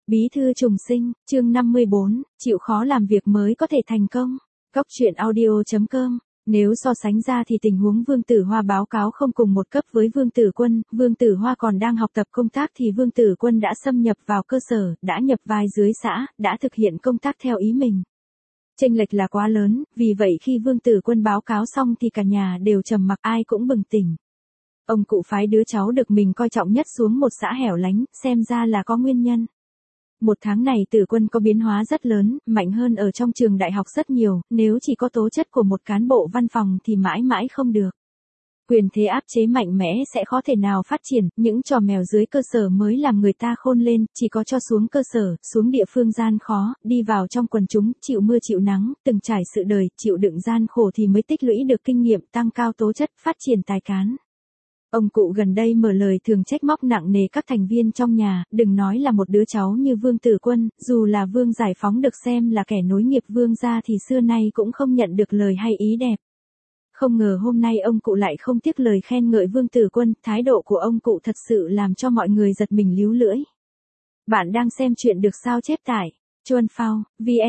Bí thư trùng sinh, chương 54, chịu khó làm việc mới có thể thành công. Góc truyện audio.com. Nếu so sánh ra thì tình huống Vương Tử Hoa báo cáo không cùng một cấp với Vương Tử Quân, Vương Tử Hoa còn đang học tập công tác thì Vương Tử Quân đã xâm nhập vào cơ sở, đã nhập vai dưới xã, đã thực hiện công tác theo ý mình. Chênh lệch là quá lớn, vì vậy khi Vương Tử Quân báo cáo xong thì cả nhà đều trầm mặc, ai cũng bừng tỉnh. Ông cụ phái đứa cháu được mình coi trọng nhất xuống một xã hẻo lánh, xem ra là có nguyên nhân. Một tháng này Tử Quân có biến hóa rất lớn, mạnh hơn ở trong trường đại học rất nhiều, nếu chỉ có tố chất của một cán bộ văn phòng thì mãi mãi không được. Quyền thế áp chế mạnh mẽ sẽ khó thể nào phát triển, những trò mèo dưới cơ sở mới làm người ta khôn lên, chỉ có cho xuống cơ sở, xuống địa phương gian khó, đi vào trong quần chúng, chịu mưa chịu nắng, từng trải sự đời, chịu đựng gian khổ thì mới tích lũy được kinh nghiệm, tăng cao tố chất, phát triển tài cán. Ông cụ gần đây mở lời thường trách móc nặng nề các thành viên trong nhà, đừng nói là một đứa cháu như Vương Tử Quân, dù là Vương Giải Phóng được xem là kẻ nối nghiệp Vương gia thì xưa nay cũng không nhận được lời hay ý đẹp. Không ngờ hôm nay ông cụ lại không tiếc lời khen ngợi Vương Tử Quân, thái độ của ông cụ thật sự làm cho mọi người giật mình líu lưỡi. Bạn đang xem chuyện được sao chép tại Chuan Phao,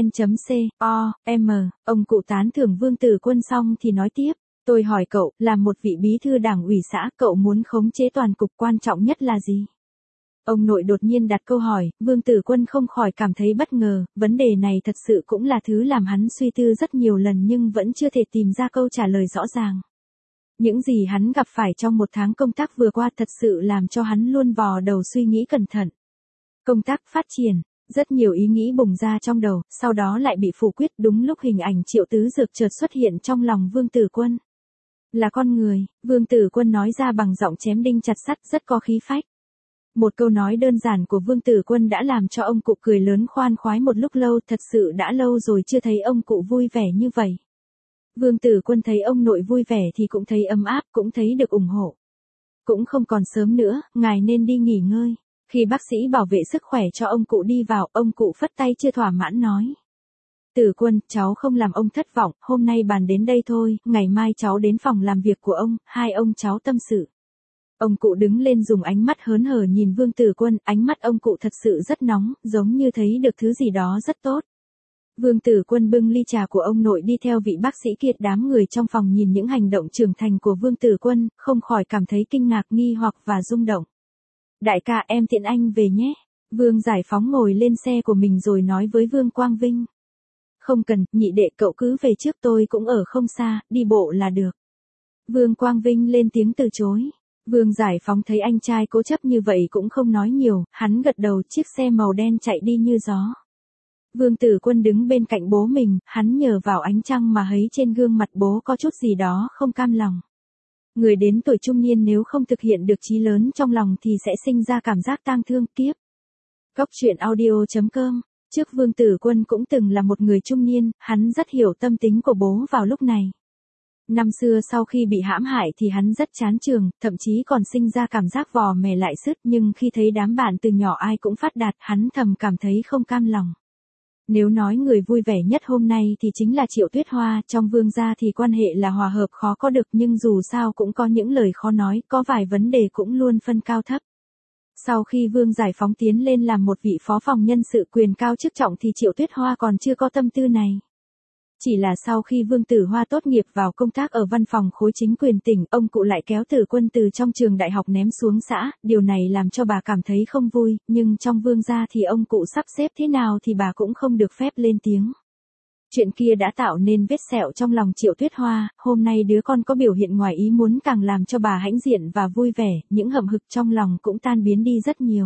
vn.com, ông cụ tán thưởng Vương Tử Quân xong thì nói tiếp. Tôi hỏi cậu, làm một vị bí thư đảng ủy xã, cậu muốn khống chế toàn cục quan trọng nhất là gì? Ông nội đột nhiên đặt câu hỏi, Vương Tử Quân không khỏi cảm thấy bất ngờ, vấn đề này thật sự cũng là thứ làm hắn suy tư rất nhiều lần nhưng vẫn chưa thể tìm ra câu trả lời rõ ràng. Những gì hắn gặp phải trong một tháng công tác vừa qua thật sự làm cho hắn luôn vò đầu suy nghĩ cẩn thận. Công tác phát triển. Rất nhiều ý nghĩ bùng ra trong đầu, sau đó lại bị phủ quyết đúng lúc hình ảnh Triệu Tứ Dược chợt xuất hiện trong lòng Vương Tử Quân. Là con người, Vương Tử Quân nói ra bằng giọng chém đinh chặt sắt rất có khí phách. Một câu nói đơn giản của Vương Tử Quân đã làm cho ông cụ cười lớn khoan khoái một lúc lâu, thật sự đã lâu rồi chưa thấy ông cụ vui vẻ như vậy. Vương Tử Quân thấy ông nội vui vẻ thì cũng thấy ấm áp, cũng thấy được ủng hộ. Cũng không còn sớm nữa, ngài nên đi nghỉ ngơi. Khi bác sĩ bảo vệ sức khỏe cho ông cụ đi vào, ông cụ phất tay chưa thỏa mãn nói. Tử Quân, cháu không làm ông thất vọng, hôm nay bàn đến đây thôi, ngày mai cháu đến phòng làm việc của ông, hai ông cháu tâm sự. Ông cụ đứng lên dùng ánh mắt hớn hở nhìn Vương Tử Quân, ánh mắt ông cụ thật sự rất nóng, giống như thấy được thứ gì đó rất tốt. Vương Tử Quân bưng ly trà của ông nội đi theo vị bác sĩ kia, đám người trong phòng nhìn những hành động trưởng thành của Vương Tử Quân, không khỏi cảm thấy kinh ngạc, nghi hoặc và rung động. Đại ca, em tiễn anh về nhé. Vương Giải Phóng ngồi lên xe của mình rồi nói với Vương Quang Vinh. Không cần, nhị đệ cậu cứ về trước, tôi cũng ở không xa, đi bộ là được. Vương Quang Vinh lên tiếng từ chối. Vương Giải Phóng thấy anh trai cố chấp như vậy cũng không nói nhiều, hắn gật đầu, chiếc xe màu đen chạy đi như gió. Vương Tử Quân đứng bên cạnh bố mình, hắn nhờ vào ánh trăng mà thấy trên gương mặt bố có chút gì đó không cam lòng. Người đến tuổi trung niên nếu không thực hiện được chí lớn trong lòng thì sẽ sinh ra cảm giác tang thương kiếp. Góc truyện audio.com. Trước Vương Tử Quân cũng từng là một người trung niên, hắn rất hiểu tâm tính của bố vào lúc này. Năm xưa sau khi bị hãm hại thì hắn rất chán trường, thậm chí còn sinh ra cảm giác vò mè lại sứt, nhưng khi thấy đám bạn từ nhỏ ai cũng phát đạt, hắn thầm cảm thấy không cam lòng. Nếu nói người vui vẻ nhất hôm nay thì chính là Triệu Tuyết Hoa, trong Vương gia thì quan hệ là hòa hợp khó có được nhưng dù sao cũng có những lời khó nói, có vài vấn đề cũng luôn phân cao thấp. Sau khi Vương Giải Phóng tiến lên làm một vị phó phòng nhân sự quyền cao chức trọng thì Triệu Tuyết Hoa còn chưa có tâm tư này. Chỉ là sau khi Vương Tử Hoa tốt nghiệp vào công tác ở văn phòng khối chính quyền tỉnh, ông cụ lại kéo Tử Quân từ trong trường đại học ném xuống xã, điều này làm cho bà cảm thấy không vui, nhưng trong Vương gia thì ông cụ sắp xếp thế nào thì bà cũng không được phép lên tiếng. Chuyện kia đã tạo nên vết sẹo trong lòng Triệu Tuyết Hoa, hôm nay đứa con có biểu hiện ngoài ý muốn càng làm cho bà hãnh diện và vui vẻ, những hậm hực trong lòng cũng tan biến đi rất nhiều.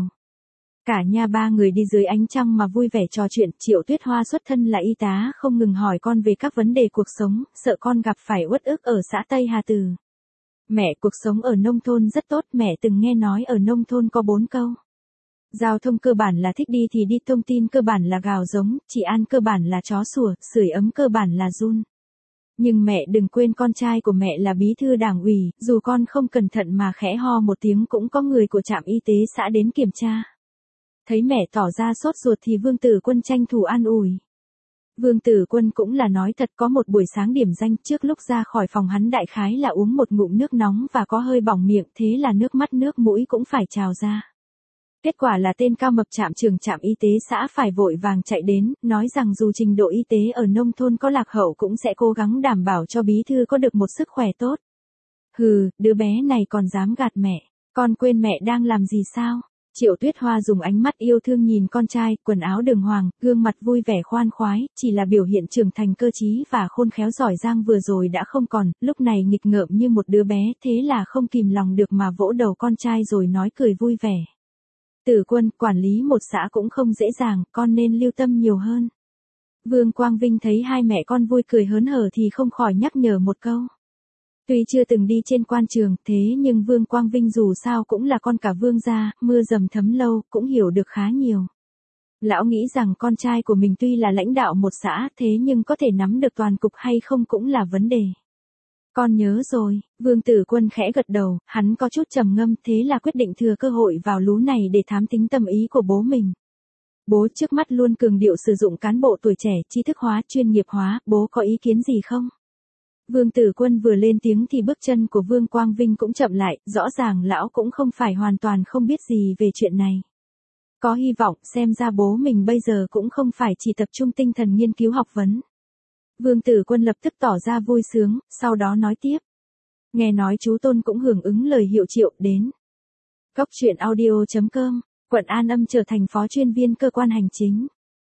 Cả nhà ba người đi dưới ánh trăng mà vui vẻ trò chuyện, Triệu Tuyết Hoa xuất thân là y tá không ngừng hỏi con về các vấn đề cuộc sống, sợ con gặp phải uất ức ở xã Tây Hà Từ. Mẹ, cuộc sống ở nông thôn rất tốt, mẹ từng nghe nói ở nông thôn có 4 câu. Giao thông cơ bản là thích đi thì đi, thông tin cơ bản là gào giống, trị an cơ bản là chó sủa, sưởi ấm cơ bản là run. Nhưng mẹ đừng quên con trai của mẹ là bí thư đảng ủy, dù con không cẩn thận mà khẽ ho một tiếng cũng có người của trạm y tế xã đến kiểm tra. Thấy mẹ tỏ ra sốt ruột thì Vương Tử Quân tranh thủ an ủi. Vương Tử Quân cũng là nói thật, có một buổi sáng điểm danh, trước lúc ra khỏi phòng hắn đại khái là uống một ngụm nước nóng và có hơi bỏng miệng, thế là nước mắt nước mũi cũng phải trào ra. Kết quả là tên cao mập trạm trưởng trạm y tế xã phải vội vàng chạy đến, nói rằng dù trình độ y tế ở nông thôn có lạc hậu cũng sẽ cố gắng đảm bảo cho bí thư có được một sức khỏe tốt. Hừ, đứa bé này còn dám gạt mẹ, con quên mẹ đang làm gì sao? Triệu Tuyết Hoa dùng ánh mắt yêu thương nhìn con trai, quần áo đường hoàng, gương mặt vui vẻ khoan khoái, chỉ là biểu hiện trưởng thành cơ trí và khôn khéo giỏi giang vừa rồi đã không còn, lúc này nghịch ngợm như một đứa bé, thế là không kìm lòng được mà vỗ đầu con trai rồi nói cười vui vẻ. Tử Quân, quản lý một xã cũng không dễ dàng, con nên lưu tâm nhiều hơn. Vương Quang Vinh thấy hai mẹ con vui cười hớn hở thì không khỏi nhắc nhở một câu. Tuy chưa từng đi trên quan trường, thế nhưng Vương Quang Vinh dù sao cũng là con cả Vương gia, mưa dầm thấm lâu, cũng hiểu được khá nhiều. Lão nghĩ rằng con trai của mình tuy là lãnh đạo một xã, thế nhưng có thể nắm được toàn cục hay không cũng là vấn đề. Con nhớ rồi, Vương Tử Quân khẽ gật đầu, hắn có chút trầm ngâm, thế là quyết định thừa cơ hội vào lú này để thám tính tâm ý của bố mình. Bố trước mắt luôn cường điệu sử dụng cán bộ tuổi trẻ, tri thức hóa, chuyên nghiệp hóa, bố có ý kiến gì không? Vương Tử Quân vừa lên tiếng thì bước chân của Vương Quang Vinh cũng chậm lại, rõ ràng lão cũng không phải hoàn toàn không biết gì về chuyện này. Có hy vọng, xem ra bố mình bây giờ cũng không phải chỉ tập trung tinh thần nghiên cứu học vấn. Vương Tử Quân lập tức tỏ ra vui sướng, sau đó nói tiếp. Nghe nói chú Tôn cũng hưởng ứng lời hiệu triệu đến. Cóc truyện audio.com, quận An Âm trở thành phó chuyên viên cơ quan hành chính.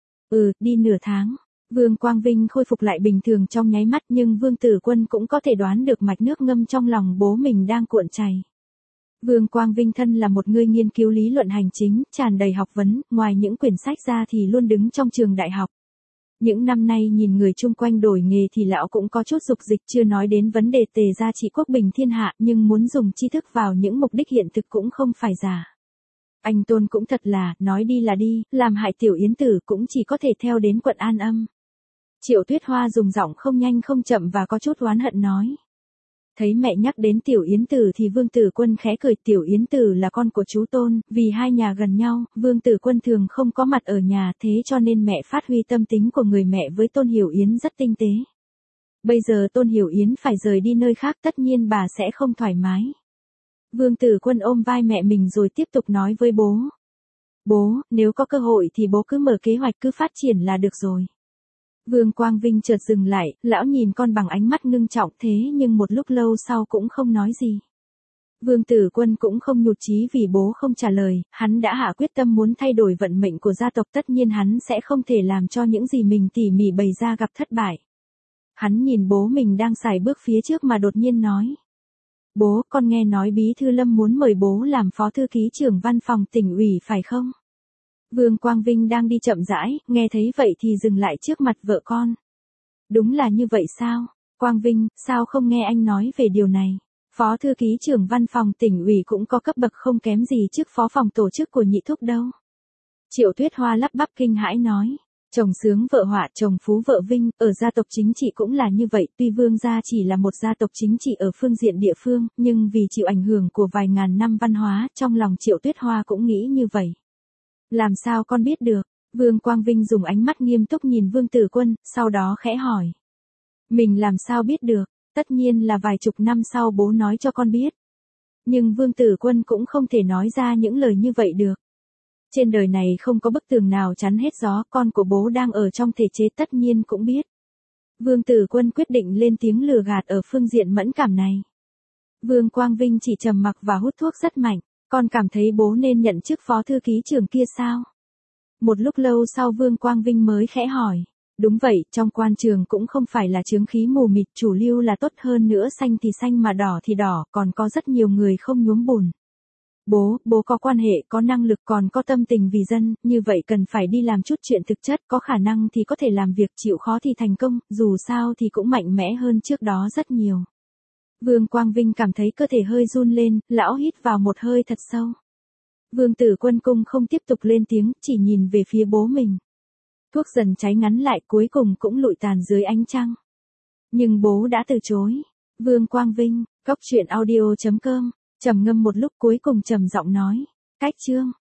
Đi nửa tháng. Vương Quang Vinh khôi phục lại bình thường trong nháy mắt nhưng Vương Tử Quân cũng có thể đoán được mạch nước ngâm trong lòng bố mình đang cuộn chảy. Vương Quang Vinh thân là một người nghiên cứu lý luận hành chính, tràn đầy học vấn, ngoài những quyển sách ra thì luôn đứng trong trường đại học. Những năm nay nhìn người chung quanh đổi nghề thì lão cũng có chút dục dịch, chưa nói đến vấn đề tề gia trị quốc bình thiên hạ, nhưng muốn dùng tri thức vào những mục đích hiện thực cũng không phải giả. Anh Tôn cũng thật là, nói đi là đi, làm hại Tiểu Yến Tử cũng chỉ có thể theo đến quận An Âm. Triệu Tuyết Hoa dùng giọng không nhanh không chậm và có chút oán hận nói. Thấy mẹ nhắc đến Tiểu Yến Tử thì Vương Tử Quân khẽ cười. Tiểu Yến Tử là con của chú Tôn, vì hai nhà gần nhau, Vương Tử Quân thường không có mặt ở nhà, thế cho nên mẹ phát huy tâm tính của người mẹ với Tôn Hiểu Yến rất tinh tế. Bây giờ Tôn Hiểu Yến phải rời đi nơi khác, tất nhiên bà sẽ không thoải mái. Vương Tử Quân ôm vai mẹ mình rồi tiếp tục nói với bố. Bố, nếu có cơ hội thì bố cứ mở kế hoạch, cứ phát triển là được rồi. Vương Quang Vinh chợt dừng lại, lão nhìn con bằng ánh mắt ngưng trọng, thế nhưng một lúc lâu sau cũng không nói gì. Vương Tử Quân cũng không nhụt chí vì bố không trả lời, hắn đã hạ quyết tâm muốn thay đổi vận mệnh của gia tộc, tất nhiên hắn sẽ không thể làm cho những gì mình tỉ mỉ bày ra gặp thất bại. Hắn nhìn bố mình đang sải bước phía trước mà đột nhiên nói. Bố, con nghe nói Bí thư Lâm muốn mời bố làm phó thư ký trưởng văn phòng tỉnh ủy phải không? Vương Quang Vinh đang đi chậm rãi, nghe thấy vậy thì dừng lại trước mặt vợ con. Đúng là như vậy sao? Quang Vinh, sao không nghe anh nói về điều này? Phó thư ký trưởng văn phòng tỉnh ủy cũng có cấp bậc không kém gì chức phó phòng tổ chức của Nhị Thúc đâu. Triệu Tuyết Hoa lắp bắp kinh hãi nói. Chồng sướng vợ họa, chồng phú vợ vinh, ở gia tộc chính trị cũng là như vậy, tuy Vương gia chỉ là một gia tộc chính trị ở phương diện địa phương, nhưng vì chịu ảnh hưởng của vài ngàn năm văn hóa, trong lòng Triệu Tuyết Hoa cũng nghĩ như vậy. Làm sao con biết được? Vương Quang Vinh dùng ánh mắt nghiêm túc nhìn Vương Tử Quân, sau đó khẽ hỏi. Mình làm sao biết được? Tất nhiên là vài chục năm sau bố nói cho con biết. Nhưng Vương Tử Quân cũng không thể nói ra những lời như vậy được. Trên đời này không có bức tường nào chắn hết gió, con của bố đang ở trong thể chế tất nhiên cũng biết. Vương Tử Quân quyết định lên tiếng lừa gạt ở phương diện mẫn cảm này. Vương Quang Vinh chỉ trầm mặc và hút thuốc rất mạnh. Con cảm thấy bố nên nhận chức phó thư ký trưởng kia sao? Một lúc lâu sau Vương Quang Vinh mới khẽ hỏi. Đúng vậy, trong quan trường cũng không phải là chướng khí mù mịt, chủ lưu là tốt, hơn nữa xanh thì xanh mà đỏ thì đỏ, còn có rất nhiều người không nhuốm bùn. Bố có quan hệ, có năng lực, còn có tâm tình vì dân, như vậy cần phải đi làm chút chuyện thực chất, có khả năng thì có thể làm việc, chịu khó thì thành công, dù sao thì cũng mạnh mẽ hơn trước đó rất nhiều. Vương Quang Vinh cảm thấy cơ thể hơi run lên, lão hít vào một hơi thật sâu. Vương Tử Quân cung không tiếp tục lên tiếng, chỉ nhìn về phía bố mình. Thuốc dần cháy ngắn lại, cuối cùng cũng lụi tàn dưới ánh trăng. Nhưng bố đã từ chối. Vương Quang Vinh, cóc truyện audio.com, trầm ngâm một lúc cuối cùng trầm giọng nói. Cách chương.